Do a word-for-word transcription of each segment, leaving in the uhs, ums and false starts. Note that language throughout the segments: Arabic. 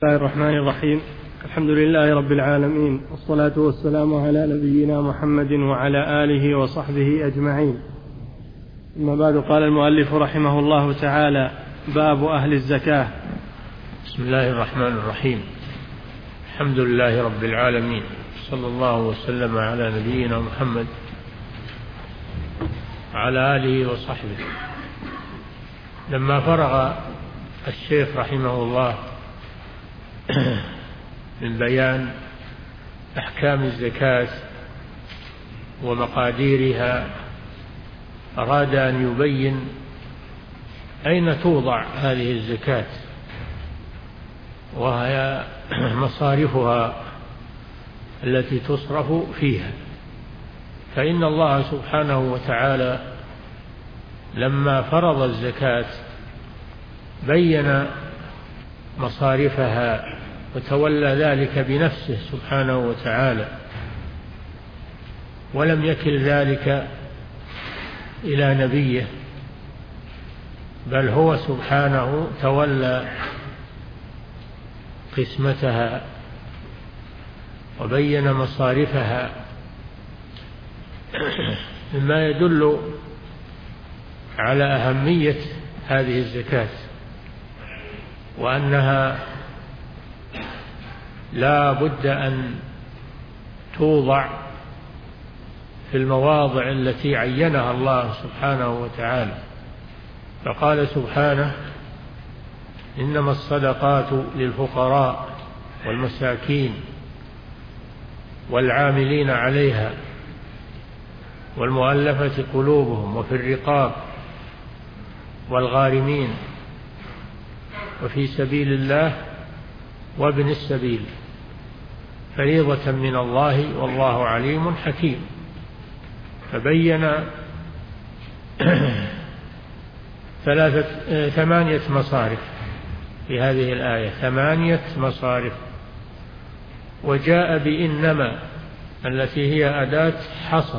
بسم الله الرحمن الرحيم. الحمد لله رب العالمين، والصلاة والسلام على نبينا محمد وعلى آله وصحبه أجمعين. أما بعد، قال المؤلف رحمه الله تعالى: باب أهل الزكاة. بسم الله الرحمن الرحيم. الحمد لله رب العالمين، صلى الله وسلم على نبينا محمد وعلى آله وصحبه. لما فرغ الشيخ رحمه الله من بيان أحكام الزكاة ومقاديرها، أراد أن يبين أين توضع هذه الزكاة وهي مصارفها التي تصرف فيها. فإن الله سبحانه وتعالى لما فرض الزكاة بين مصارفها وتولى ذلك بنفسه سبحانه وتعالى، ولم يكل ذلك إلى نبيه، بل هو سبحانه تولى قسمتها وبين مصارفها، مما يدل على أهمية هذه الزكاة، وأنها لا بد أن توضع في المواضع التي عينها الله سبحانه وتعالى. فقال سبحانه: إنما الصدقات للفقراء والمساكين والعاملين عليها والمؤلفة قلوبهم وفي الرقاب والغارمين وفي سبيل الله وابن السبيل فريضة من الله والله عليم حكيم. فبين ثلاثة ثمانية مصارف في هذه الآية، ثمانية مصارف، وجاء بإنما التي هي أداة حصر،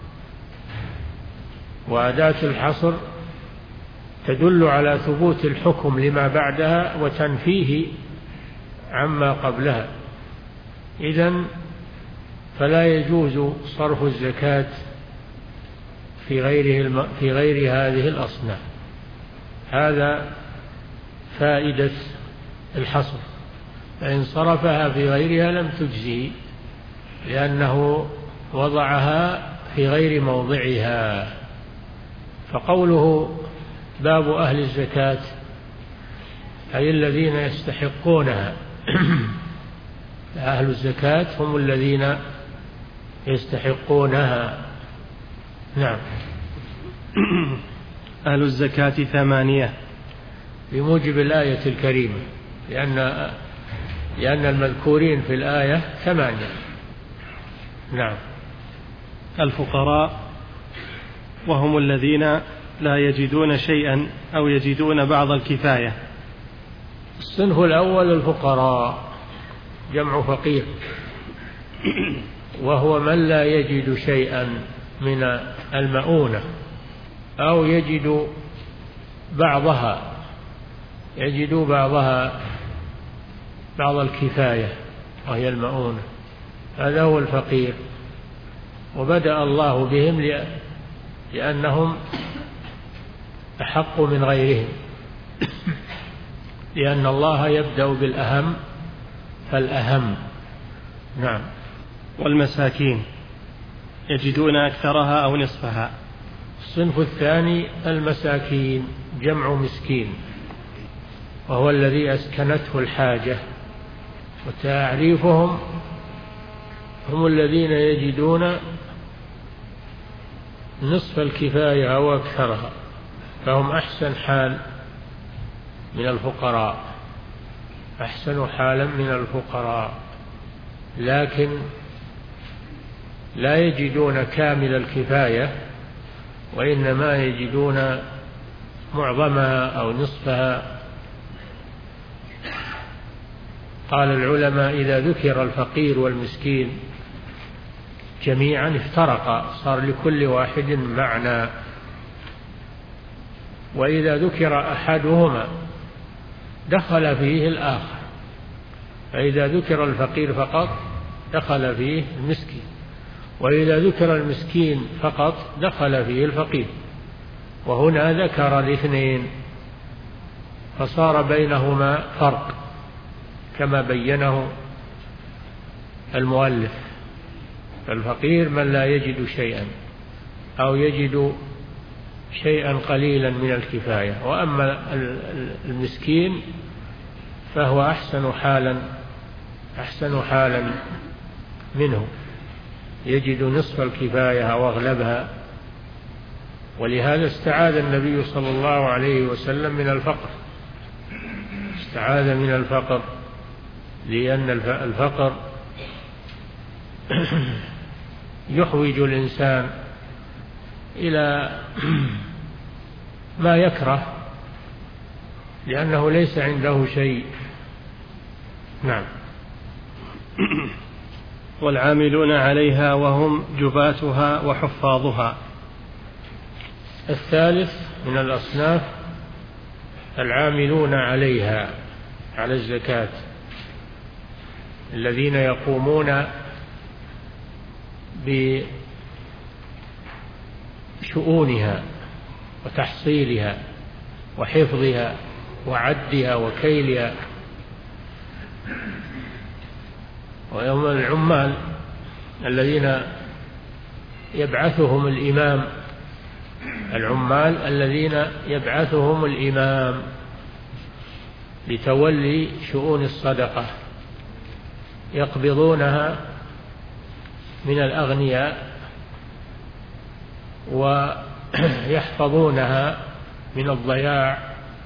وأداة الحصر تدل على ثبوت الحكم لما بعدها وتنفيه عما قبلها. إذن فلا يجوز صرف الزكاة في غيره في غير هذه الأصناف. هذا فائدة الحصر، فإن صرفها في غيرها لم تجزي، لأنه وضعها في غير موضعها. فقوله باب أهل الزكاة أي الذين يستحقونها. أهل الزكاة هم الذين يستحقونها. نعم. أهل الزكاة ثمانية بموجب الآية الكريمة، لأن لأن المذكورين في الآية ثمانية. نعم. الفقراء وهم الذين لا يجدون شيئا أو يجدون بعض الكفاية. الصنف الأول الفقراء، جمع فقير، وهو من لا يجد شيئا من المؤونة أو يجد بعضها يجد بعضها بعض الكفاية وهي المؤونة، هذا هو الفقير. وبدأ الله بهم لأنهم أحق من غيرهم، لأن الله يبدأ بالأهم فالأهم. نعم. والمساكين يجدون أكثرها أو نصفها. الصنف الثاني المساكين، جمع مسكين، وهو الذي أسكنته الحاجة. وتعريفهم هم الذين يجدون نصف الكفاية أو أكثرها، فهم أحسن حال من الفقراء، أحسن حالا من الفقراء، لكن لا يجدون كامل الكفاية، وإنما يجدون معظمها أو نصفها. قال العلماء: إذا ذكر الفقير والمسكين جميعا افترقا، صار لكل واحد معنى، وإذا ذكر أحدهما دخل فيه الآخر. فإذا ذكر الفقير فقط دخل فيه المسكين، وإذا ذكر المسكين فقط دخل فيه الفقير، وهنا ذكر الاثنين فصار بينهما فرق كما بينه المؤلف. فالفقير من لا يجد شيئا أو يجد شيئا قليلا من الكفاية، وأما المسكين فهو أحسن حالا أحسن حالا منه، يجد نصف الكفاية أو أغلبها. ولهذا استعاذ النبي صلى الله عليه وسلم من الفقر، استعاذ من الفقر، لأن الفقر يحوج الإنسان إلى ما يكره لأنه ليس عنده شيء. نعم. والعاملون عليها وهم جباتها وحفاظها. الثالث من الأصناف العاملون عليها، على الزكاة، الذين يقومون بشؤونها وتحصيلها وحفظها وعدها وكيلها. ويوم العمال الذين يبعثهم الإمام، العمال الذين يبعثهم الإمام لتولي شؤون الصدقة، يقبضونها من الأغنياء ويحفظونها من الضياع،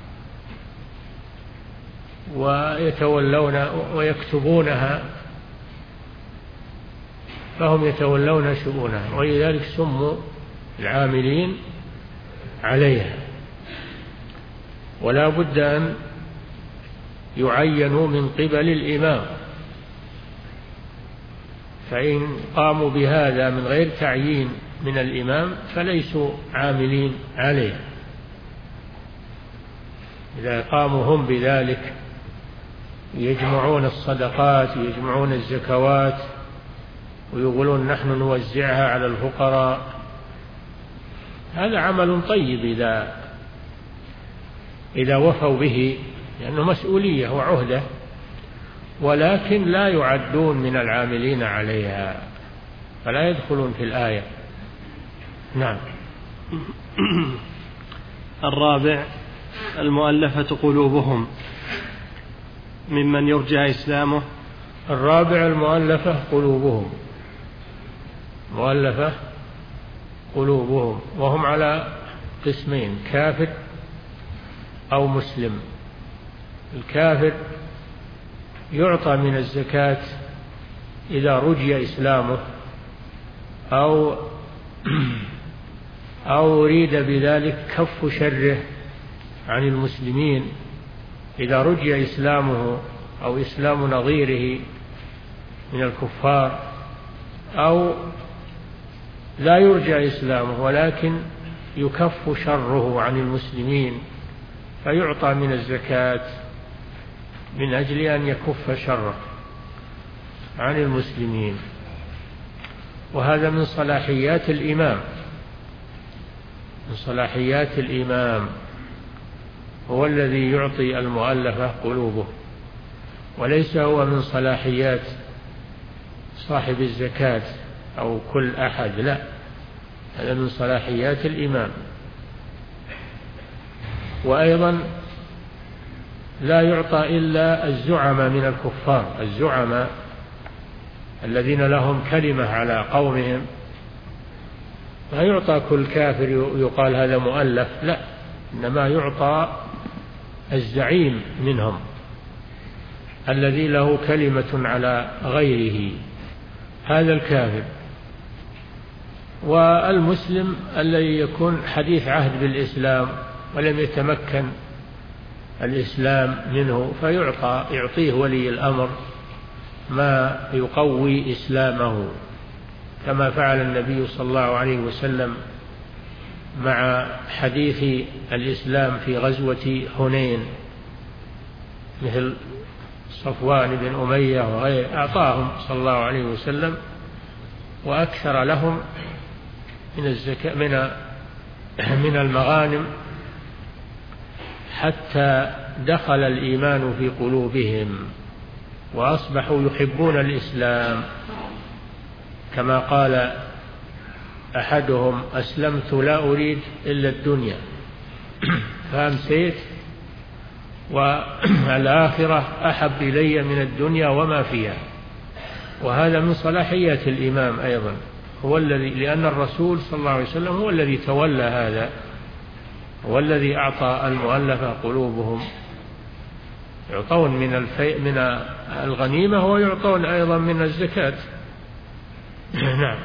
ويتولون ويكتبونها، فهم يتولون شؤونها، ولذلك سموا العاملين عليها. ولا بد أن يعينوا من قبل الإمام، فإن قاموا بهذا من غير تعيين من الإمام فليسوا عاملين عليه. إذا قاموا هم بذلك يجمعون الصدقات ويجمعون الزكوات ويقولون نحن نوزعها على الفقراء، هذا عمل طيب إذا إذا وفوا به، لأنه مسؤولية وعهدة، ولكن لا يعدون من العاملين عليها، فلا يدخلون في الآية. نعم. الرابع المؤلفة قلوبهم، ممن يرجى إسلامه. الرابع المؤلفة قلوبهم، مؤلفة قلوبهم، وهم على قسمين: كافر أو مسلم. الكافر يعطى من الزكاة إذا رجي إسلامه أو أو أريد بذلك كف شره عن المسلمين، إذا رجي إسلامه أو إسلام نظيره من الكفار، أو لا يرجى إسلامه ولكن يكف شره عن المسلمين، فيعطى من الزكاة من أجل أن يكف شره عن المسلمين. وهذا من صلاحيات الإمام، من صلاحيات الإمام، هو الذي يعطي المؤلفة قلوبه، وليس هو من صلاحيات صاحب الزكاة أو كل أحد، لا، هذا من صلاحيات الإمام. وأيضا لا يعطى إلا الزعماء من الكفار، الزعماء الذين لهم كلمة على قومهم، لا يعطى كل كافر يقال هذا مؤلف، لا، إنما يعطى الزعيم منهم الذي له كلمة على غيره، هذا الكافر. والمسلم الذي يكون حديث عهد بالإسلام ولم يتمكن الإسلام منه، فيعطى يعطيه ولي الأمر ما يقوي إسلامه، كما فعل النبي صلى الله عليه وسلم مع حديث الإسلام في غزوة حنين، مثل صفوان بن أمية وغيره، أعطاهم صلى الله عليه وسلم وأكثر لهم من الزكاة من من المغانم، حتى دخل الإيمان في قلوبهم وأصبحوا يحبون الإسلام، كما قال أحدهم: أسلمت لا أريد إلا الدنيا فأمسيت والآخرة أحب إلي من الدنيا وما فيها. وهذا من صلاحيات الإمام أيضا، هو الذي لأن الرسول صلى الله عليه وسلم هو الذي تولى هذا، هو الذي أعطى المؤلفة قلوبهم، يعطون من الفي من الغنيمة ويعطون أيضا من الزكاة. نعم.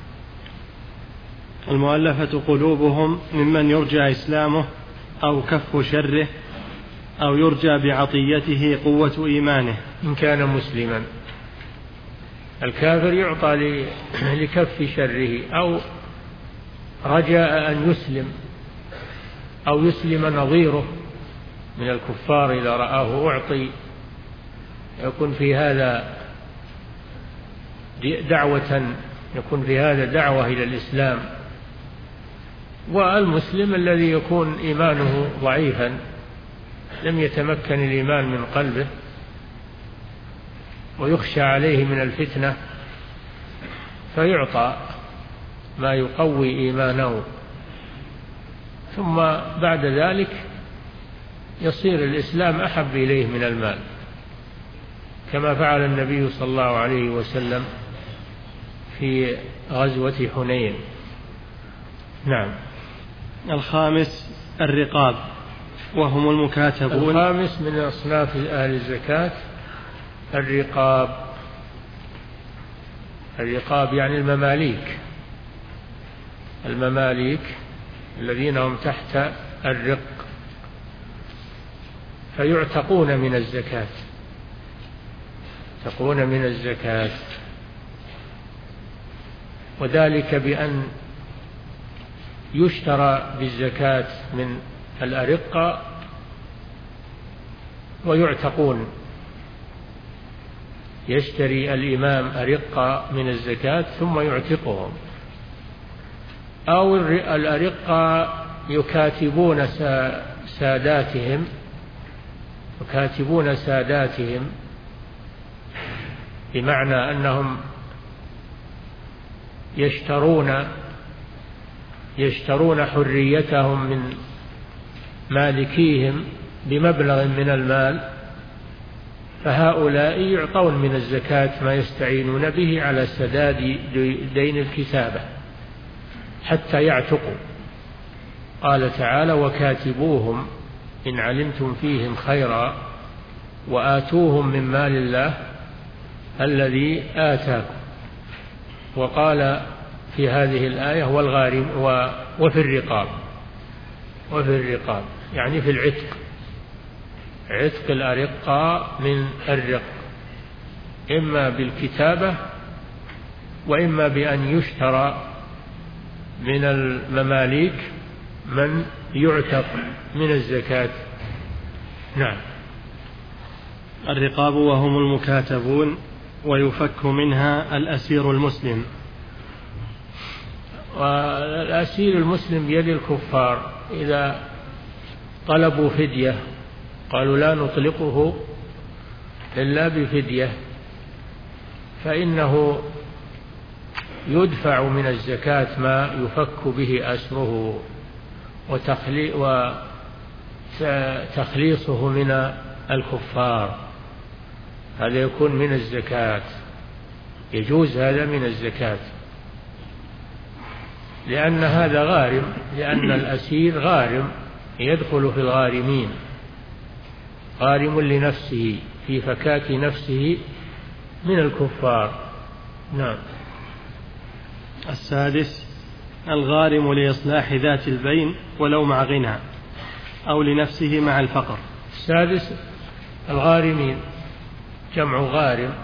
المؤلفة قلوبهم ممن يرجى إسلامه أو كف شره أو يرجى بعطيته قوة إيمانه إن كان مسلما. الكافر يعطى لكف شره أو رجاء أن يسلم أو يسلم نظيره من الكفار إذا رآه أعطي، يكون في هذا دعوة يكون في هذا دعوة إلى الإسلام. والمسلم الذي يكون إيمانه ضعيفا لم يتمكن الإيمان من قلبه ويخشى عليه من الفتنة فيعطى ما يقوي إيمانه، ثم بعد ذلك يصير الإسلام أحب إليه من المال، كما فعل النبي صلى الله عليه وسلم في غزوة حنين. نعم. الخامس الرقاب وهم المكاتبون. الخامس من أصناف أهل الزكاة الرقاب. الرقاب يعني المماليك، المماليك الذين هم تحت الرق فيعتقون من الزكاة، يعتقون من الزكاة، وذلك بأن يشترى بالزكاة من الأرقة ويعتقون. يشتري الإمام أرقة من الزكاة ثم يعتقهم، أو الأرقة يكاتبون ساداتهم يكاتبون ساداتهم بمعنى أنهم يشترون يشترون حريتهم من مالكيهم بمبلغ من المال، فهؤلاء يعطون من الزكاة ما يستعينون به على سداد دين الكتابة حتى يعتقوا. قال تعالى: وكاتبوهم إن علمتم فيهم خيرا وآتوهم من مال الله الذي آتاكم. وقال في هذه الآية: والغارم وفي الرقاب، وفي الرقاب يعني في العتق، عتق الأرقاء من الرق، إما بالكتابة وإما بأن يشترى من المماليك من يعتق من الزكاة. نعم. الرقاب وهم المكاتبون ويفك منها الأسير المسلم. والأسير المسلم بيد الكفار إذا طلبوا فدية قالوا لا نطلقه إلا بفدية، فإنه يدفع من الزكاة ما يفك به أسره وتخليصه من الكفار، هذا يكون من الزكاة، يجوز هذا من الزكاة، لأن هذا غارم، لأن الأسير غارم يدخل في الغارمين، غارم لنفسه في فكاك نفسه من الكفار. نعم. السادس الغارم لإصلاح ذات البين ولو مع غنى أو لنفسه مع الفقر. السادس الغارمين جمع غارم،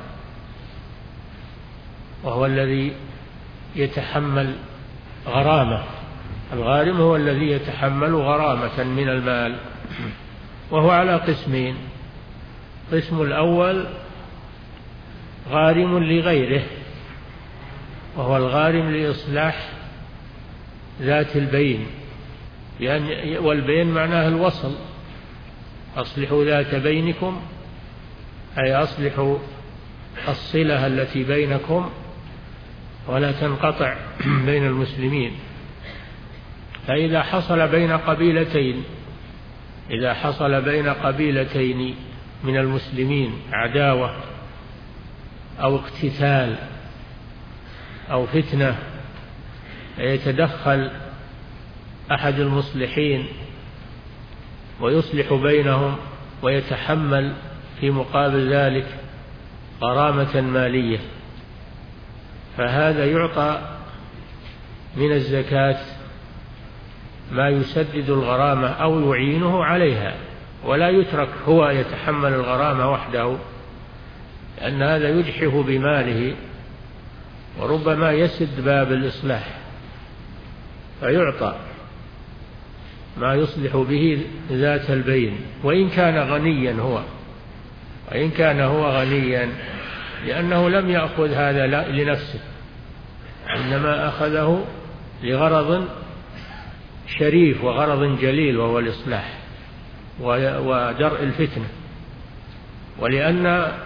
وهو الذي يتحمل غرامة. الغارم هو الذي يتحمل غرامة من المال، وهو على قسمين: القسم الأول غارم لغيره، وهو الغارم لإصلاح ذات البين، يعني والبين معناه الوصل، أصلحوا ذات بينكم أي أصلحوا الصلة التي بينكم ولا تنقطع بين المسلمين. فإذا حصل بين قبيلتين إذا حصل بين قبيلتين من المسلمين عداوة أو اقتتال أو فتنة، يتدخل أحد المصلحين ويصلح بينهم ويتحمل في مقابل ذلك غرامة مالية، فهذا يعطى من الزكاة ما يسدد الغرامة أو يعينه عليها، ولا يترك هو يتحمل الغرامة وحده، لأن هذا يجحف بماله وربما يسد باب الإصلاح، فيعطى ما يصلح به ذات البين، وإن كان غنيا هو وإن كان هو غنيا لأنه لم يأخذ هذا لنفسه، إنما أخذه لغرض شريف وغرض جليل وهو الإصلاح ودرء الفتنة. ولأن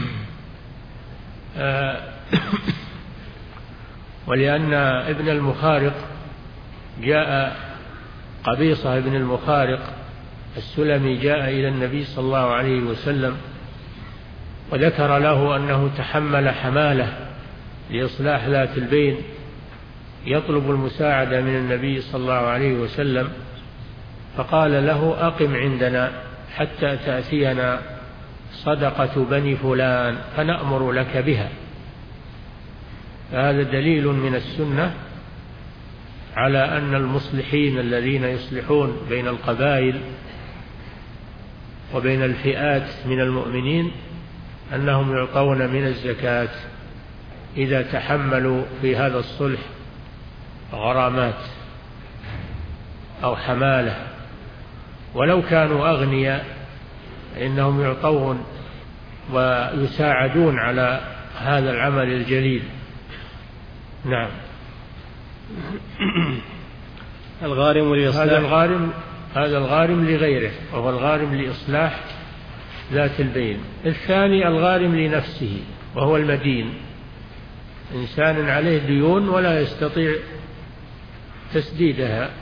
ولأن ابن المخارق جاء قبيصة ابن المخارق السلمي جاء إلى النبي صلى الله عليه وسلم وذكر له أنه تحمل حمالة لإصلاح ذات البين، يطلب المساعدة من النبي صلى الله عليه وسلم، فقال له أقم عندنا حتى تأتينا صدقة بني فلان فنأمر لك بها. هذا دليل من السنة على أن المصلحين الذين يصلحون بين القبائل وبين الفئات من المؤمنين أنهم يعطون من الزكاة إذا تحملوا في هذا الصلح غرامات أو حمالة، ولو كانوا أغنياء إنهم يعطون ويساعدون على هذا العمل الجليل. نعم. الغارم لإصلاح هذا الغارم هذا الغارم لغيره، وهو الغارم لإصلاح ذات البين. الثاني الغارم لنفسه، وهو المدين، إنسان عليه ديون ولا يستطيع تسديدها،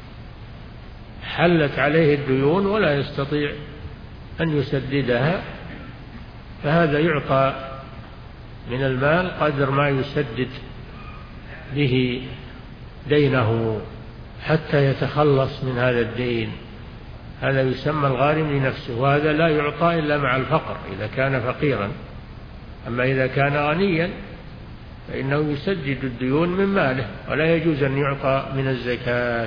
حلت عليه الديون ولا يستطيع أن يسددها، فهذا يعطى من المال قدر ما يسدد به دينه حتى يتخلص من هذا الدين. هذا يسمى الغارم لنفسه، وهذا لا يعطى إلا مع الفقر إذا كان فقيرا، أما إذا كان غنيا فإنه يسدد الديون من ماله ولا يجوز أن يعطى من الزكاة.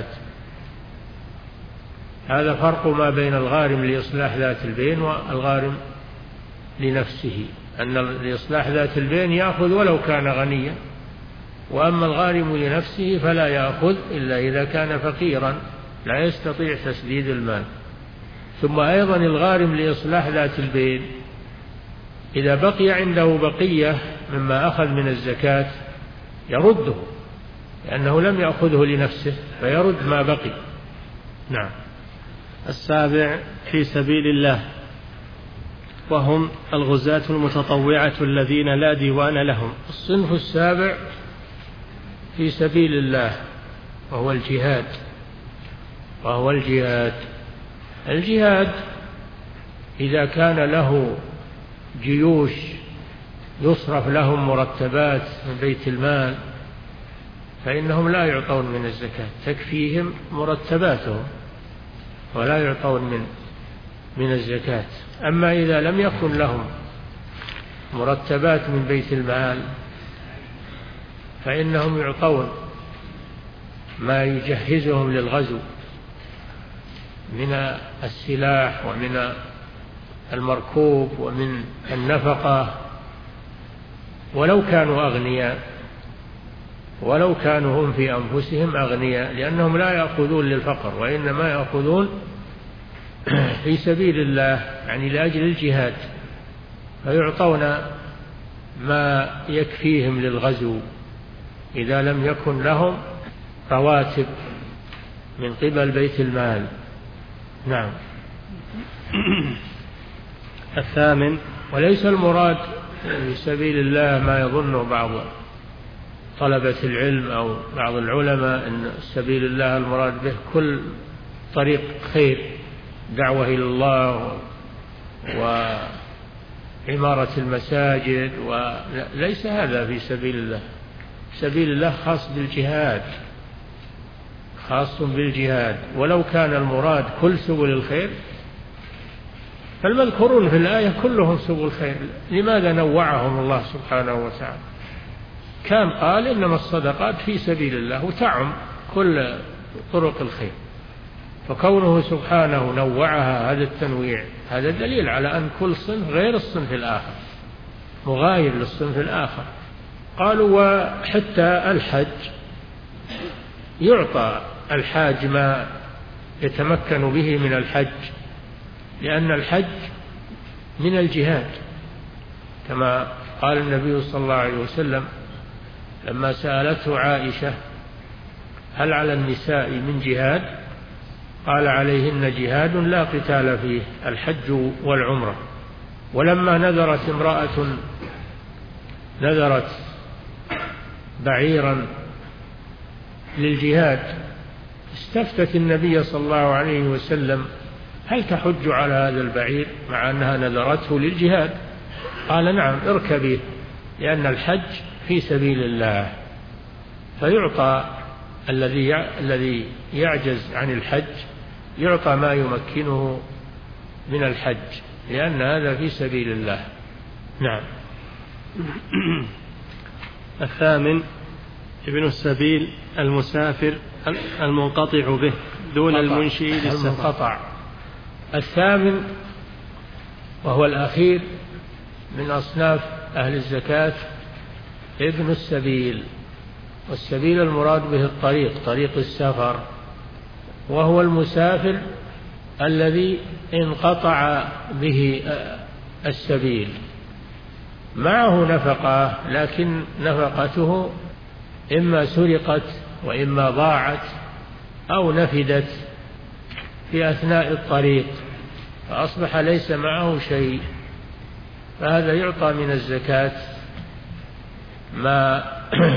هذا فرق ما بين الغارم لإصلاح ذات البين والغارم لنفسه، أن لإصلاح ذات البين يأخذ ولو كان غنيا، وأما الغارم لنفسه فلا يأخذ إلا إذا كان فقيرا لا يستطيع تسديد المال. ثم أيضا الغارم لإصلاح ذات البين إذا بقي عنده بقية مما أخذ من الزكاة يرده، لأنه لم يأخذه لنفسه فيرد ما بقي. نعم. السابع في سبيل الله، وهم الغزاة المتطوعة الذين لا ديوان لهم. الصنف السابع في سبيل الله وهو الجهاد وهو الجهاد الجهاد إذا كان له جيوش يصرف لهم مرتبات من بيت المال فإنهم لا يعطون من الزكاة، تكفيهم مرتباتهم ولا يعطون من من الزكاة. أما إذا لم يكن لهم مرتبات من بيت المال فإنهم يعطون ما يجهزهم للغزو من السلاح ومن المركوب ومن النفقة، ولو كانوا أغنياء ولو كانوا هم في أنفسهم أغنياء، لأنهم لا يأخذون للفقر وإنما يأخذون في سبيل الله، يعني لأجل الجهاد. فيعطون ما يكفيهم للغزو إذا لم يكن لهم رواتب من قبل بيت المال. نعم. الثامن: وليس المراد في سبيل الله ما يظنه بعض طلبة العلم أو بعض العلماء أن سبيل الله المراد به كل طريق خير، دعوة إلى الله وعمارة المساجد، وليس هذا في سبيل الله. سبيل الله خاص بالجهاد، خاص بالجهاد. ولو كان المراد كل سبل الخير فالمذكورون في الآية كلهم سبل خير، لماذا نوعهم الله سبحانه وتعالى؟ كان قال إنما الصدقات في سبيل الله وتعم كل طرق الخير، فكونه سبحانه نوعها هذا التنويع هذا دليل على أن كل صنف غير الصنف الآخر، مغاير للصنف الآخر. قالوا وحتى الحج يعطى الحاج ما يتمكن به من الحج، لأن الحج من الجهاد، كما قال النبي صلى الله عليه وسلم لما سألته عائشة هل على النساء من جهاد؟ قال عليهن جهاد لا قتال فيه، الحج والعمرة. ولما نذرت امرأة نذرت بعيرا للجهاد استفتت النبي صلى الله عليه وسلم هل تحج على هذا البعير مع أنها نذرته للجهاد؟ قال نعم اركبيه، لأن الحج في سبيل الله. فيعطى الذي الذي يعجز عن الحج يعطى ما يمكنه من الحج، لأن هذا في سبيل الله. نعم. الثامن: ابن السبيل المسافر المنقطع به دون المنشئ للسفر. الثامن وهو الأخير من أصناف أهل الزكاة ابن السبيل، والسبيل المراد به الطريق، طريق السفر، وهو المسافر الذي انقطع به السبيل، معه نفقة لكن نفقته إما سرقت وإما ضاعت أو نفدت في أثناء الطريق فأصبح ليس معه شيء، فهذا يعطى من الزكاة ما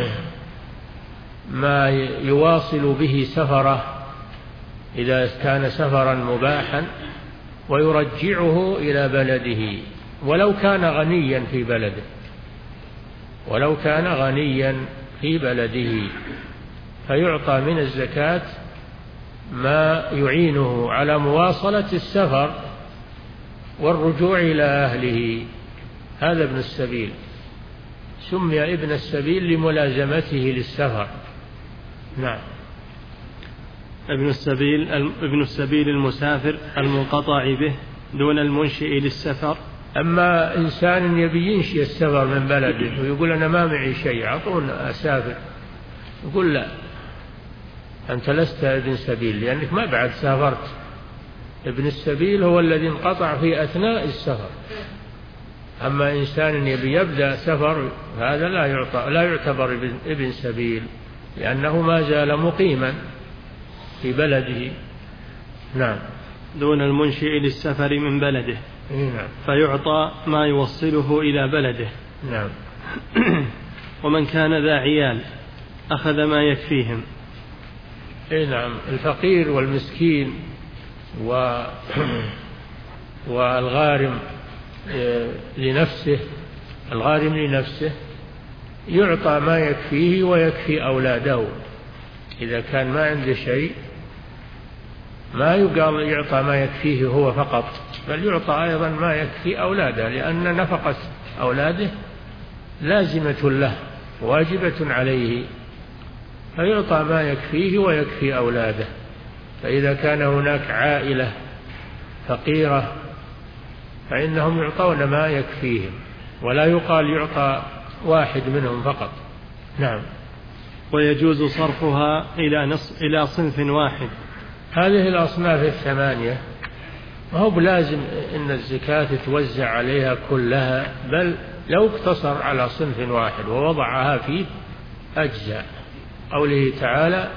ما يواصل به سفره إذا كان سفرا مباحا ويرجعه إلى بلده، ولو كان غنيا في بلده ولو كان غنيا في بلده فيعطى من الزكاة ما يعينه على مواصلة السفر والرجوع إلى أهله. هذا ابن السبيل، سمي ابن السبيل لملازمته للسفر. نعم. ابن السبيل ابن السبيل المسافر المنقطع به دون المنشئ للسفر. أما إنسان يبي ينشئ السفر من بلده ويقول أنا ما معي شيء أعطونا أسافر، يقول لا، أنت لست ابن سبيل لأنك ما بعد سافرت. ابن السبيل هو الذي انقطع في أثناء السفر. أما إنسان يبي يبدأ سفر هذا لا يعطى لا يعتبر ابن سبيل، لأنه ما زال مقيما في بلده. نعم. دون المنشئ للسفر من بلده. نعم. فيعطى ما يوصله إلى بلده. نعم. ومن كان ذا عيال أخذ ما يكفيهم. إيه نعم. الفقير والمسكين و والغارم لنفسه الغارم لنفسه يعطى ما يكفيه ويكفي أولاده. إذا كان ما عنده شيء ما يقال يعطى ما يكفيه هو فقط، بل يعطى أيضا ما يكفي أولاده، لأن نفقة أولاده لازمة له واجبة عليه، فيعطى ما يكفيه ويكفي أولاده. فإذا كان هناك عائلة فقيرة فإنهم يعطون ما يكفيهم، ولا يقال يعطى واحد منهم فقط. نعم. ويجوز صرفها إلى نص إلى صنف واحد. هذه الأصناف الثمانية ما هو بلازم إن الزكاة توزع عليها كلها، بل لو اقتصر على صنف واحد ووضعها فيه أجزاء. قوله تعالى: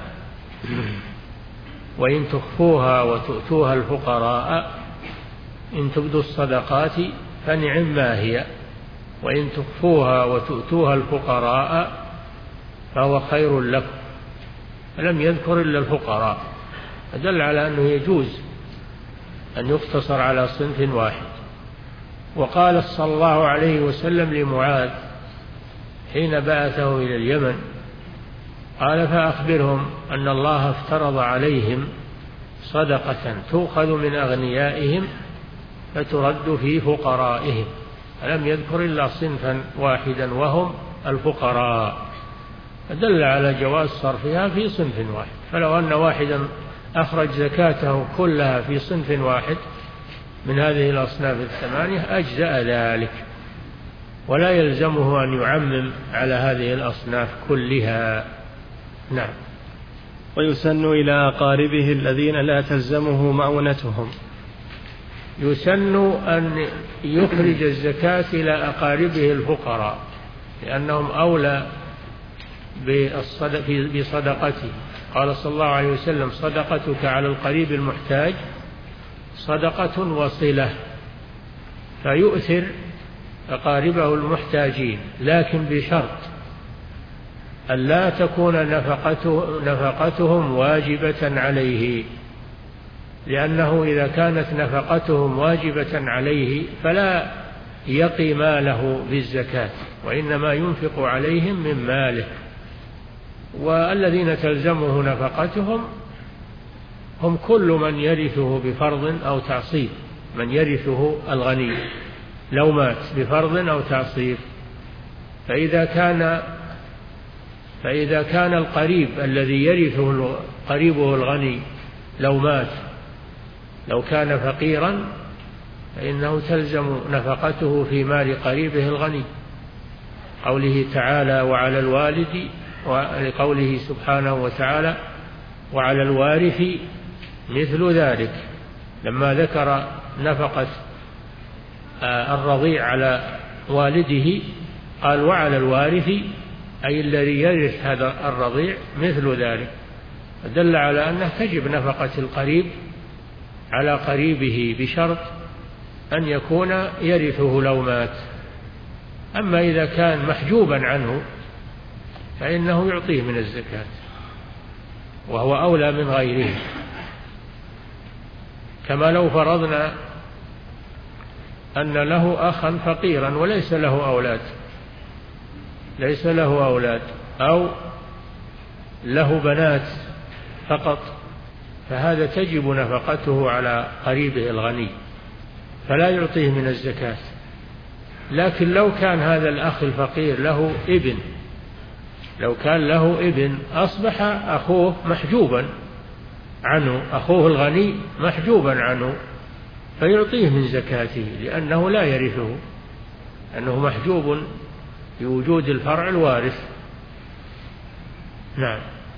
وإن تخفوها وتؤتوها الفقراء إن تبدوا الصدقات فنعم ما هي وإن تخفوها وتؤتوها الفقراء فهو خير لكم. فلم يذكر إلا الفقراء، فدل على أنه يجوز أن يقتصر على صنف واحد. وقال صلى الله عليه وسلم لمعاذ حين بعثه إلى اليمن، قال: فأخبرهم أن الله افترض عليهم صدقة تؤخذ من أغنيائهم فترد في فقرائهم. فلم يذكر إلا صنفا واحدا وهم الفقراء، فدل على جواز صرفها في صنف واحد. فلو أن واحدا أخرج زكاته كلها في صنف واحد من هذه الأصناف الثمانية أجزأ ذلك، ولا يلزمه أن يعمم على هذه الأصناف كلها. نعم. ويسن إلى أقاربه الذين لا تلزمه مؤونتهم. يسن أن يخرج الزكاة إلى أقاربه الفقراء، لأنهم أولى بصدقته. قال صلى الله عليه وسلم: صدقتك على القريب المحتاج صدقة وصلة. فيؤثر أقاربه المحتاجين، لكن بشرط أن لا تكون نفقته نفقتهم واجبة عليه، لأنه إذا كانت نفقتهم واجبة عليه فلا يقي ماله بالزكاة، وإنما ينفق عليهم من ماله. والذين تلزمه نفقتهم هم كل من يرثه بفرض أو تعصيب، من يرثه الغني لو مات بفرض أو تعصيب. فإذا كان فإذا كان القريب الذي يرثه قريبه الغني لو مات لو كان فقيرا فإنه تلزم نفقته في مال قريبه الغني. قوله تعالى: وعلى الوالد، ولقوله سبحانه وتعالى: وعلى الوارث مثل ذلك، لما ذكر نفقة الرضيع على والده قال: وعلى الوارث، أي الذي يرث هذا الرضيع مثل ذلك، دل على أنه تجب نفقة القريب على قريبه بشرط أن يكون يرثه لو مات. أما إذا كان محجوبا عنه فإنه يعطيه من الزكاة، وهو أولى من غيره. كما لو فرضنا أن له أخا فقيرا وليس له أولاد ليس له أولاد أو له بنات فقط، فهذا تجب نفقته على قريبه الغني فلا يعطيه من الزكاة. لكن لو كان هذا الأخ الفقير له ابن لو كان له ابن أصبح أخوه محجوبا عنه، أخوه الغني محجوبا عنه، فيعطيه من زكاته لأنه لا يرثه، أنه محجوب بوجود الفرع الوارث. نعم.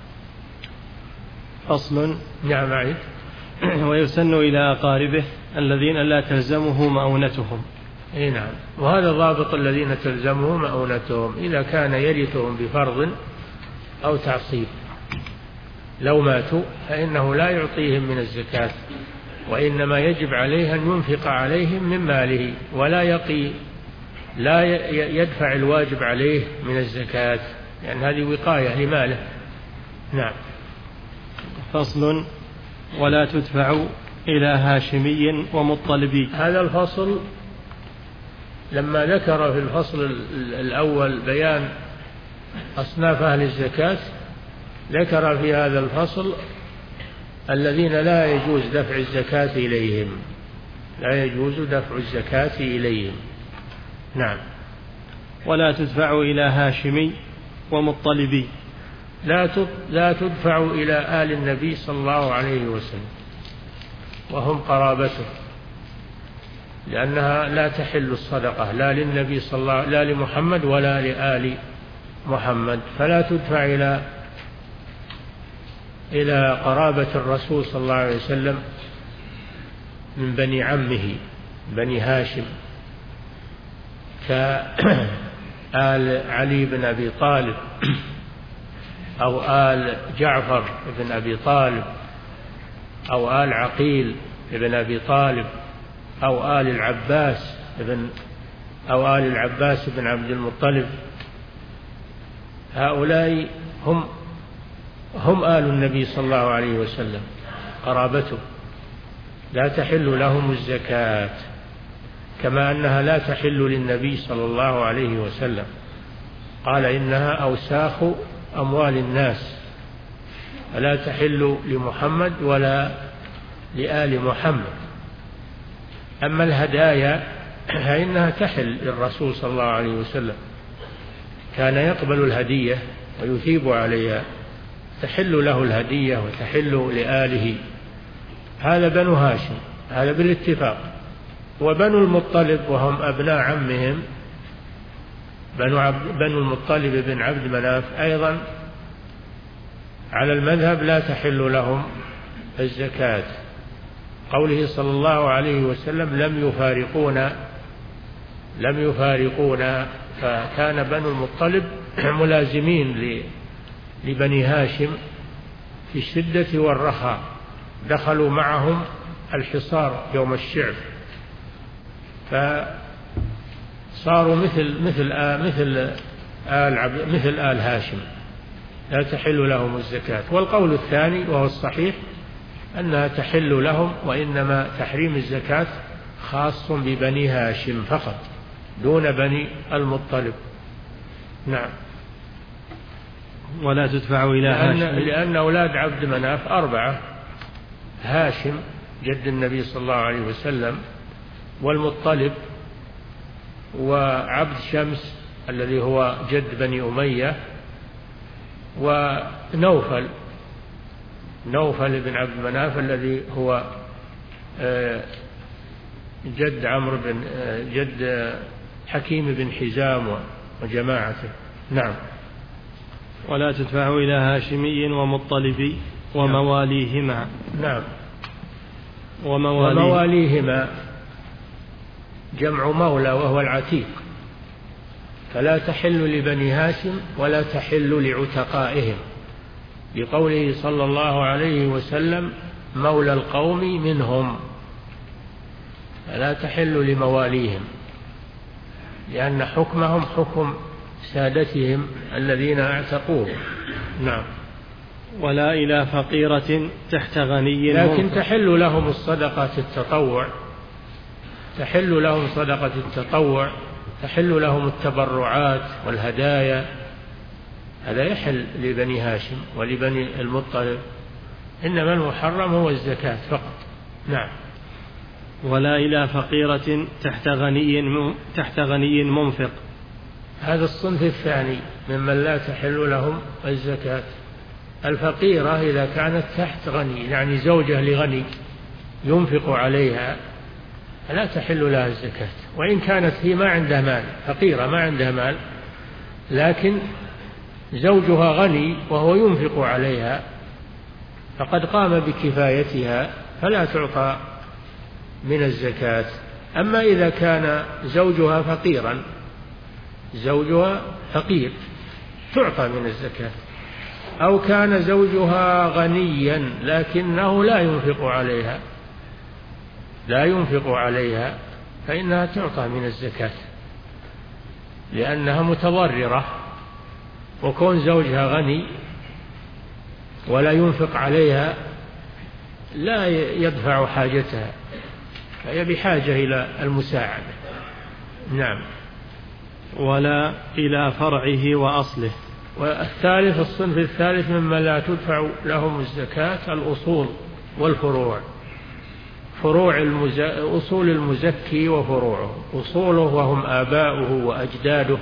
فصل. نعم عيد. ويسن إلى أقاربه الذين لا تلزمه مؤونتهم. اي نعم. وهذا ضابط الذين تلزمه مؤونتهم إذا كان يرثهم بفرض أو تعصيب. لو ماتوا فإنه لا يعطيهم من الزكاة، وإنما يجب عليه أن ينفق عليهم من ماله، ولا يقي لا يدفع الواجب عليه من الزكاة، لأن يعني هذه وقاية لماله. نعم. فصل. ولا تدفع إلى هاشمي ومطلبي. هذا الفصل لما ذكر في الفصل الأول بيان أصناف أهل الزكاة، ذكر في هذا الفصل الذين لا يجوز دفع الزكاة إليهم لا يجوز دفع الزكاة إليهم. نعم. ولا تدفع إلى هاشمي ومطلبي. لا لا تدفع إلى آل النبي صلى الله عليه وسلم وهم قرابته، لأنها لا تحل الصدقة لا للنبي صلى الله لا لمحمد ولا لآل محمد، فلا تدفع إلى إلى قرابة الرسول صلى الله عليه وسلم من بني عمه بني هاشم كآل علي بن أبي طالب أو آل جعفر بن أبي طالب أو آل عقيل بن أبي طالب أو آل العباس بن أو آل العباس بن عبد المطلب. هؤلاء هم هم آل النبي صلى الله عليه وسلم قرابته، لا تحل لهم الزكاة كما أنها لا تحل للنبي صلى الله عليه وسلم. قال إنها أوساخ أموال الناس فلا تحل لمحمد ولا لآل محمد. أما الهدايا فإنها تحل للرسول صلى الله عليه وسلم، كان يقبل الهدية ويثيب عليها، تحل له الهدية وتحل لآله. هذا بنو هاشم، هذا بالاتفاق. وبنو المطلب وهم أبناء عمهم بنو, عبد بنو المطلب بن عبد مناف أيضا على المذهب لا تحل لهم الزكاة، قوله صلى الله عليه وسلم لم يفارقونا لم يفارقونا فكان بنو المطلب ملازمين لبني هاشم في الشدة والرخاء، دخلوا معهم الحصار يوم الشعب، فصاروا مثل مثل آل مثل آل مثل آل هاشم، لا تحل لهم الزكاة. والقول الثاني وهو الصحيح أنها تحل لهم، وإنما تحريم الزكاة خاص ببني هاشم فقط دون بني المطلب. نعم. ولا تدفع إلى هاشم لأن, لأن أولاد عبد مناف أربعة: هاشم جد النبي صلى الله عليه وسلم، والمطلب، وعبد شمس الذي هو جد بني أمية، ونوفل نوفل بن عبد مناف الذي هو جد عمرو بن جد حكيم بن حزام وجماعته. نعم. ولا تدفع إلى هاشمي ومطلبي ومواليهما. نعم. ومواليه. ومواليهما جمع مولى وهو العتيق، فلا تحل لبني هاشم ولا تحل لعتقائهم، بقوله صلى الله عليه وسلم مولى القوم منهم، فلا تحل لمواليهم لأن حكمهم حكم سادتهم الذين اعتقوه. نعم. ولا إلى فقيرة تحت غني، لكن تحل لهم الصدقة التطوع، تحل لهم صدقة التطوع، تحل لهم التبرعات والهدايا، هذا يحل لبني هاشم ولبني المطلب، إنما المحرم هو الزكاة فقط. نعم. ولا إلى فقيرة تحت غني تحت غني منفق، هذا الصنف الثاني ممن لا تحل لهم الزكاة. الفقيرة إذا كانت تحت غني، يعني زوجة لغني ينفق عليها، لا تحل لها الزكاة، وإن كانت هي ما عندها مال، فقيرة ما عندها مال، لكن زوجها غني وهو ينفق عليها فقد قام بكفايتها فلا تعطى من الزكاة. أما إذا كان زوجها فقيرا زوجها فقير تعطى من الزكاة، أو كان زوجها غنيا لكنه لا ينفق عليها لا ينفق عليها فإنها تعطى من الزكاة، لأنها متضررة، وكون زوجها غني ولا ينفق عليها لا يدفع حاجتها، فهي بحاجة إلى المساعدة. نعم. ولا إلى فرعه وأصله. والثالث الصنف الثالث مما لا تدفع لهم الزكاة الأصول والفروع، فروع المز... أصول المزكي وفروعه، أصوله وهم آباؤه وأجداده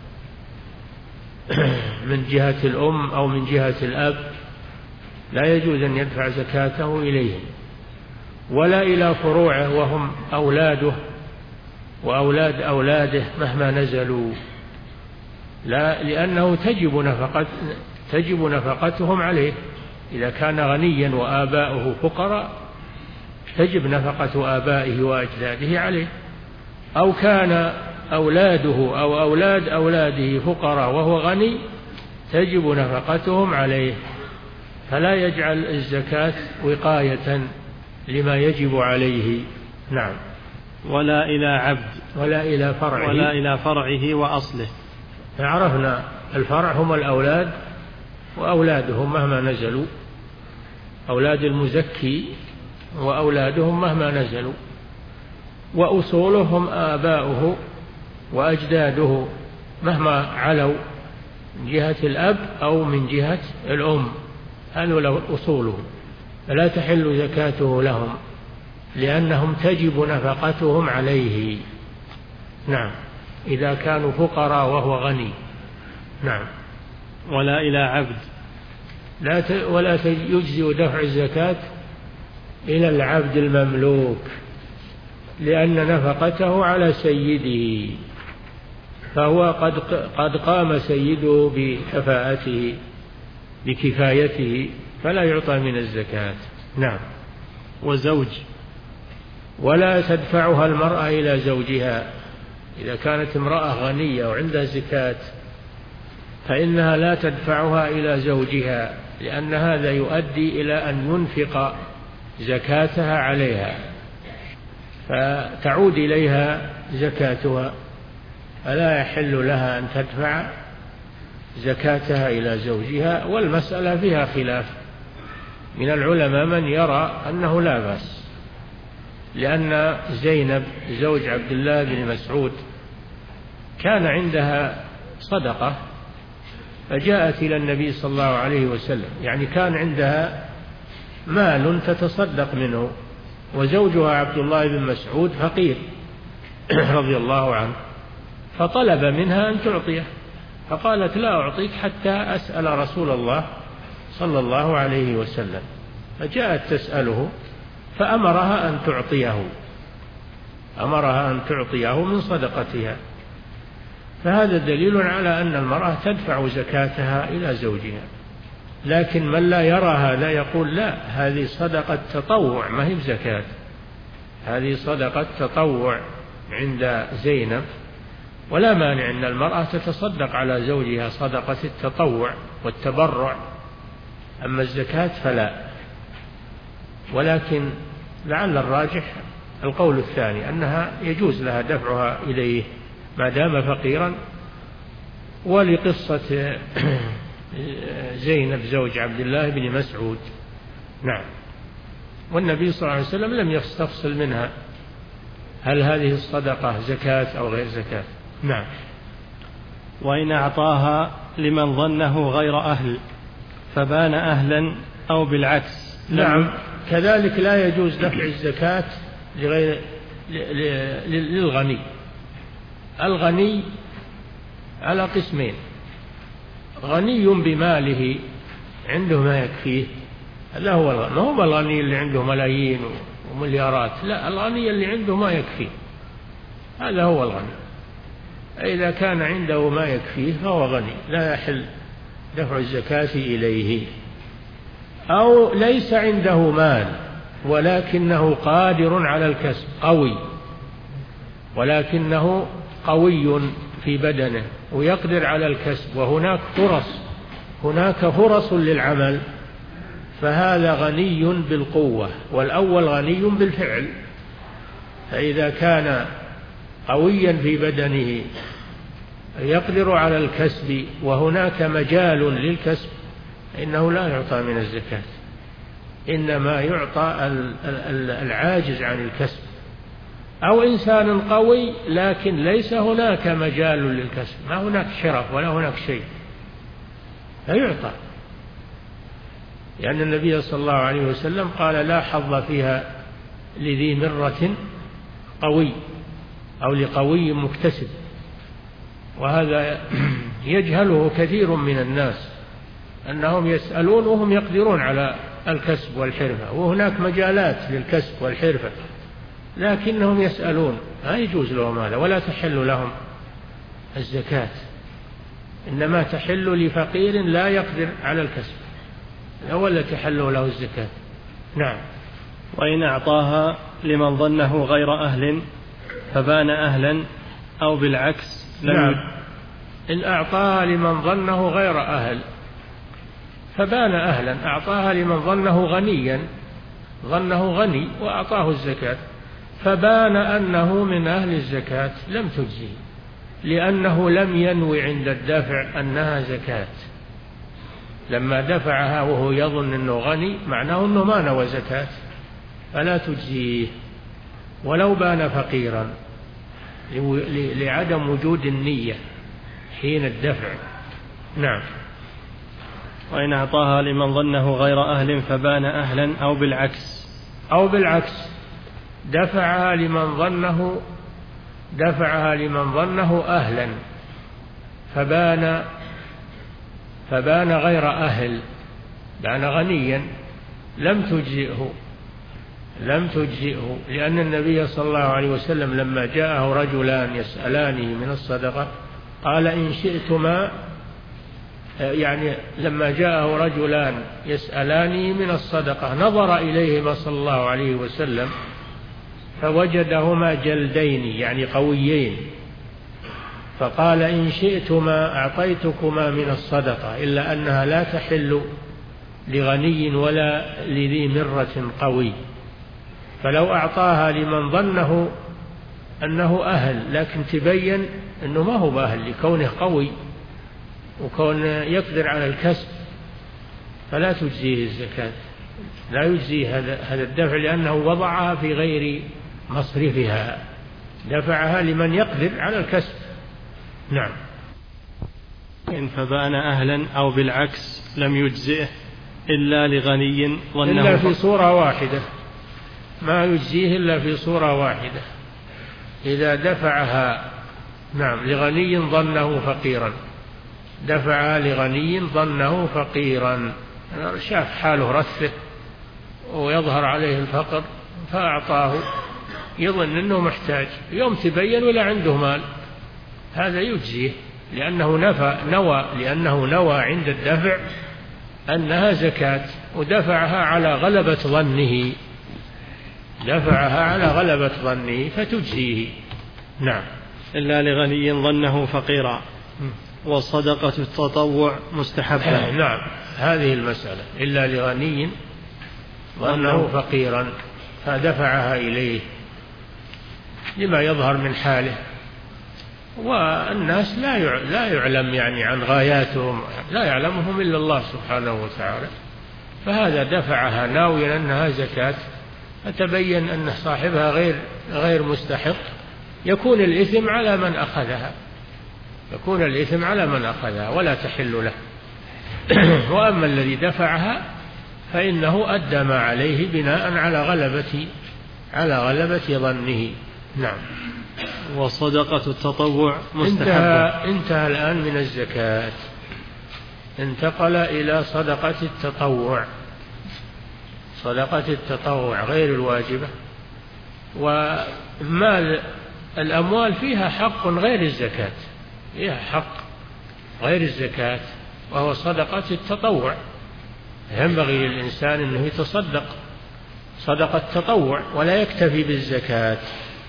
من جهة الأم أو من جهة الأب لا يجوز أن يدفع زكاته إليهم. ولا إلى فروعه وهم أولاده وأولاد أولاده مهما نزلوا، لا، لأنه تجب نفقة تجب نفقتهم عليه. إذا كان غنيا وآباؤه فقراء تجب نفقة آبائه وأجداده عليه، أو كان أولاده أو أولاد أولاده فقراء وهو غني تجب نفقتهم عليه، فلا يجعل الزكاة وقاية لما يجب عليه. نعم. ولا إلى عبد ولا إلى فرعه ولا إلى فرعه وأصله. عرفنا الفرع هم الأولاد وأولادهم مهما نزلوا، أولاد المزكي وأولادهم مهما نزلوا، وأصولهم آباؤه وأجداده مهما علوا من جهة الأب أو من جهة الأم، هذول أصولهم، فلا تحل زكاته لهم لأنهم تجب نفقتهم عليه. نعم، إذا كانوا فقراء وهو غني. نعم. ولا إلى عبد. لا ت... ولا يجزئ دفع الزكاة إلى العبد المملوك، لأن نفقته على سيده، فهو قد قد قام سيده بكفاءته بكفايته، فلا يعطى من الزكاة. نعم. وزوج. ولا تدفعها المرأة إلى زوجها، إذا كانت امرأة غنية وعندها زكاة فإنها لا تدفعها إلى زوجها، لأن هذا يؤدي إلى أن ينفق زكاتها عليها فتعود إليها زكاتها، فلا يحل لها أن تدفع زكاتها إلى زوجها. والمسألة فيها خلاف من العلماء، من يرى أنه لا بأس، لأن زينب زوج عبد الله بن مسعود كان عندها صدقة فجاءت إلى النبي صلى الله عليه وسلم، يعني كان عندها مال تتصدق منه، وزوجها عبد الله بن مسعود فقير رضي الله عنه، فطلب منها أن تعطيه، فقالت لا أعطيك حتى أسأل رسول الله صلى الله عليه وسلم، فجاءت تسأله فأمرها أن تعطيه أمرها أن تعطيه من صدقتها. فهذا دليل على أن المرأة تدفع زكاتها إلى زوجها. لكن من لا يرى هذا يقول لا، هذه صدقة تطوع ما هي بزكاة، هذه صدقة تطوع عند زينب، ولا مانع أن المرأة تتصدق على زوجها صدقة التطوع والتبرع، أما الزكاة فلا. ولكن لعل الراجح القول الثاني، أنها يجوز لها دفعها إليه ما دام فقيرا. ولقصة زينب زوج عبد الله بن مسعود. نعم. والنبي صلى الله عليه وسلم لم يستفصل منها هل هذه الصدقة زكاة أو غير زكاة. نعم. وإن أعطاها لمن ظنه غير أهل فبان أهلا أو بالعكس. نعم، كذلك لا يجوز دفع الزكاة لغير للغني. الغني على قسمين: غني بماله عنده ما يكفيه، هذا هو الغني، ما هو الغني اللي عنده ملايين ومليارات، لا، الغني اللي عنده ما يكفيه، هذا هو الغني. إذا كان عنده ما يكفيه فهو غني، لا يحل دفع الزكاة إليه. أو ليس عنده مال ولكنه قادر على الكسب، قوي، ولكنه قوي في بدنه ويقدر على الكسب، وهناك فرص هناك فرص للعمل، فهذا غني بالقوة، والأول غني بالفعل. فإذا كان قويا في بدنه يقدر على الكسب وهناك مجال للكسب إنه لا يعطى من الزكاة، إنما يعطى العاجز عن الكسب. أو إنسان قوي لكن ليس هناك مجال للكسب، ما هناك شرف ولا هناك شيء، فيعطى، لأن النبي صلى الله عليه وسلم قال لا حظ فيها لذي مرة قوي أو لقوي مكتسب. وهذا يجهله كثير من الناس، أنهم يسألون وهم يقدرون على الكسب والحرفة، وهناك مجالات للكسب والحرفة، لكنهم يسألون، لا يجوز لهم هذا، ولا تحل لهم الزكاة، إنما تحل لفقير لا يقدر على الكسب، ولا تحل له الزكاة. نعم. وإن أعطاها لمن ظنه غير أهل فبان أهلا أو بالعكس لم نعم. إن أعطاها لمن ظنه غير أهل فبان أهلا، أعطاها لمن ظنه غنيا، ظنه غني وأعطاه الزكاة، فبان أنه من أهل الزكاة لم تجزي، لأنه لم ينوي عند الدفع أنها زكاة. لما دفعها وهو يظن أنه غني معناه أنه ما نوى زكاة فلا تجزيه ولو بان فقيرا، لعدم وجود النية حين الدفع. نعم. وإن أعطاها لمن ظنه غير أهل فبان أهلا أو بالعكس أو بالعكس دفعها لمن ظنه دفعها لمن ظنه أهلا فبان فبان غير أهل، بان غنيا، لم تجزئه لم تجزئه لأن النبي صلى الله عليه وسلم لما جاءه رجلان يسألانه من الصدقة قال إن شئتما، يعني لما جاءه رجلان يسألانه من الصدقة نظر إليهما صلى الله عليه وسلم فوجدهما جلدين يعني قويين، فقال إن شئتما أعطيتكما من الصدقة إلا أنها لا تحل لغني ولا لذي مرة قوي، فلو أعطاها لمن ظنه أنه أهل لكن تبين أنه ما هو أهل لكونه قوي وكون يقدر على الكسب فلا تجزيه الزكاة، لا يجزيه هذا الدفع لأنه وضعها في غير مصرفها، دفعها لمن يقدر على الكسب. نعم. إن فبان أهلا أو بالعكس لم يجزئه إلا لغني ظنه، إلا في صورة واحدة، ما يجزيه إلا في صورة واحدة، إذا دفعها نعم لغني ظنه فقيرا، دفعها لغني ظنه فقيرا، شاف حاله رثه ويظهر عليه الفقر فأعطاه يظن أنه محتاج، يوم تبين ولا عنده مال هذا يجزيه لأنه نفى نوى لأنه نوى عند الدفع أنها زكاة ودفعها على غلبة ظنه دفعها على غلبة ظنه فتجزيه. نعم. إلا لغني ظنه فقيرا. وصدقة التطوع مستحبة. نعم هذه المسألة، إلا لغني ظنه فقيرا فدفعها إليه لما يظهر من حاله، والناس لا لا يعلم يعني عن غاياتهم، لا يعلمهم إلا الله سبحانه وتعالى، فهذا دفعها ناويا أنها زكاة فتبين أن صاحبها غير غير مستحق، يكون الإثم على من أخذها يكون الإثم على من أخذها ولا تحل له. وأما الذي دفعها فإنه أدى ما عليه بناء على غلبة على غلبة ظنه. نعم. وصدقة التطوع مستحبة. انتهى, انتهى الآن من الزكاة، انتقل إلى صدقة التطوع، صدقة التطوع غير الواجبة. ومال الأموال فيها حق غير الزكاة، فيها حق غير الزكاة وهو صدقة التطوع، ينبغي للإنسان أنه يتصدق صدقة التطوع ولا يكتفي بالزكاة،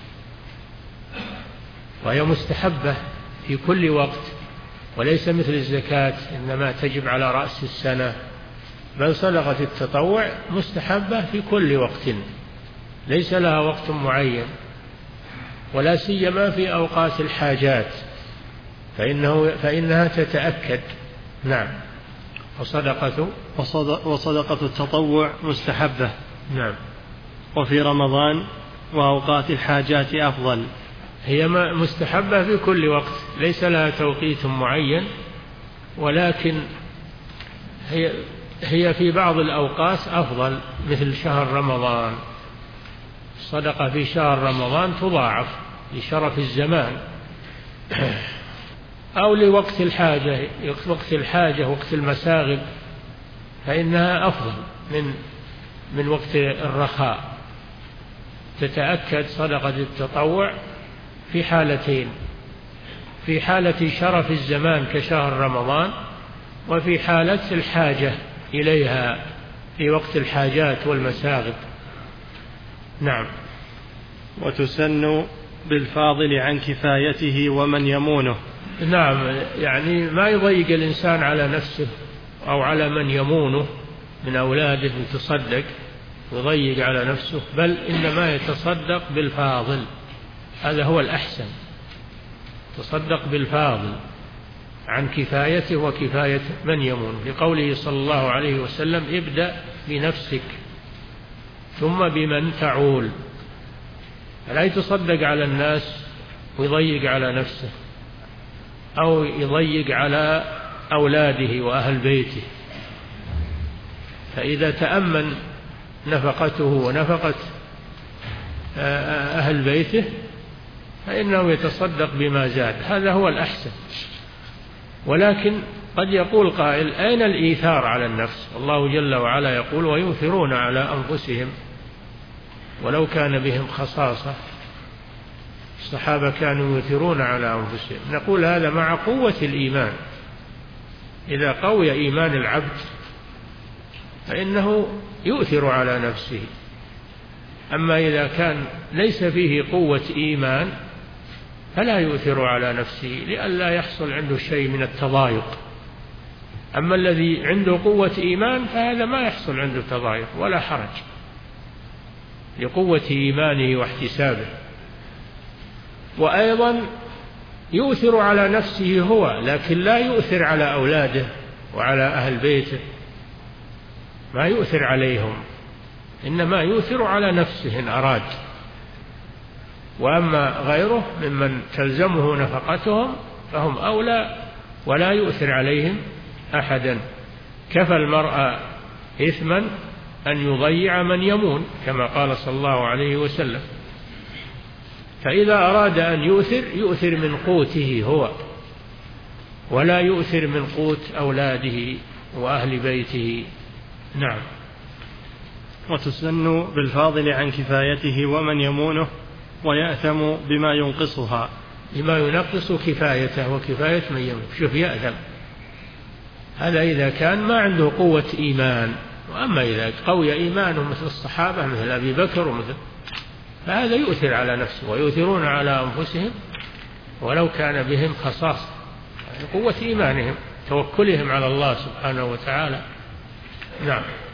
وهي مستحبة في كل وقت وليس مثل الزكاة إنما تجب على رأس السنة، بل صدقة التطوع مستحبة في كل وقت ليس لها وقت معين، ولا سيما في أوقات الحاجات فإنه فإنها تتأكد. نعم. وصدقة وصدقة التطوع مستحبة. نعم. وفي رمضان وأوقات الحاجات أفضل. هي مستحبة في كل وقت ليس لها توقيت معين، ولكن هي هي في بعض الأوقات أفضل، مثل شهر رمضان، الصدقة في شهر رمضان تضاعف لشرف الزمان، أو لوقت الحاجة، وقت الحاجة وقت المساغب فإنها أفضل من من وقت الرخاء. تتأكد صدقة التطوع في حالتين، في حالة شرف الزمان كشهر رمضان، وفي حالة الحاجة إليها في وقت الحاجات والمساغب. نعم. وتسن بالفاضل عن كفايته ومن يمونه. نعم، يعني ما يضيق الإنسان على نفسه أو على من يمونه من أولاده يتصدق يضيق على نفسه، بل إنما يتصدق بالفاضل، هذا هو الأحسن، تصدق بالفاضل عن كفايته وكفاية من يمونه، لقوله صلى الله عليه وسلم: ابدأ بنفسك ثم بمن تعول. لا يتصدق على الناس ويضيق على نفسه أو يضيق على أولاده وأهل بيته، فإذا تأمن نفقته ونفقة أهل بيته فإنه يتصدق بما زاد، هذا هو الأحسن. ولكن قد يقول قائل: أين الإيثار على النفس؟ الله جل وعلا يقول: ويؤثرون على أنفسهم ولو كان بهم خصاصة. الصحابة كانوا يؤثرون على أنفسهم. نقول هذا مع قوة الإيمان، إذا قوي إيمان العبد فإنه يؤثر على نفسه. أما إذا كان ليس فيه قوة إيمان فلا يؤثر على نفسه لئلا يحصل عنده شيء من التضايق. أما الذي عنده قوة إيمان فهذا ما يحصل عنده تضايق ولا حرج لقوة إيمانه واحتسابه. وأيضا يؤثر على نفسه هو، لكن لا يؤثر على أولاده وعلى أهل بيته، ما يؤثر عليهم، إنما يؤثر على نفسه إن أراد. وأما غيره ممن تلزمه نفقتهم فهم أولى ولا يؤثر عليهم أحدا. كفى المرء إثما أن يضيع من يمون، كما قال صلى الله عليه وسلم. فإذا أراد أن يؤثر يؤثر من قوته هو، ولا يؤثر من قوت أولاده وأهل بيته. نعم. وتسن بالفاضل عن كفايته ومن يمونه ويأثم بما ينقصها، بما ينقص كفايته وكفاية من يمونه. شوف، يأثم، هذا إذا كان ما عنده قوة إيمان. وأما إذا قوي إيمانه مثل الصحابة مثل أبي بكر ومثل، فهذا يؤثر على نفسه، ويؤثرون على أنفسهم ولو كان بهم خصاصة، قوة إيمانهم، توكلهم على الله سبحانه وتعالى. نعم.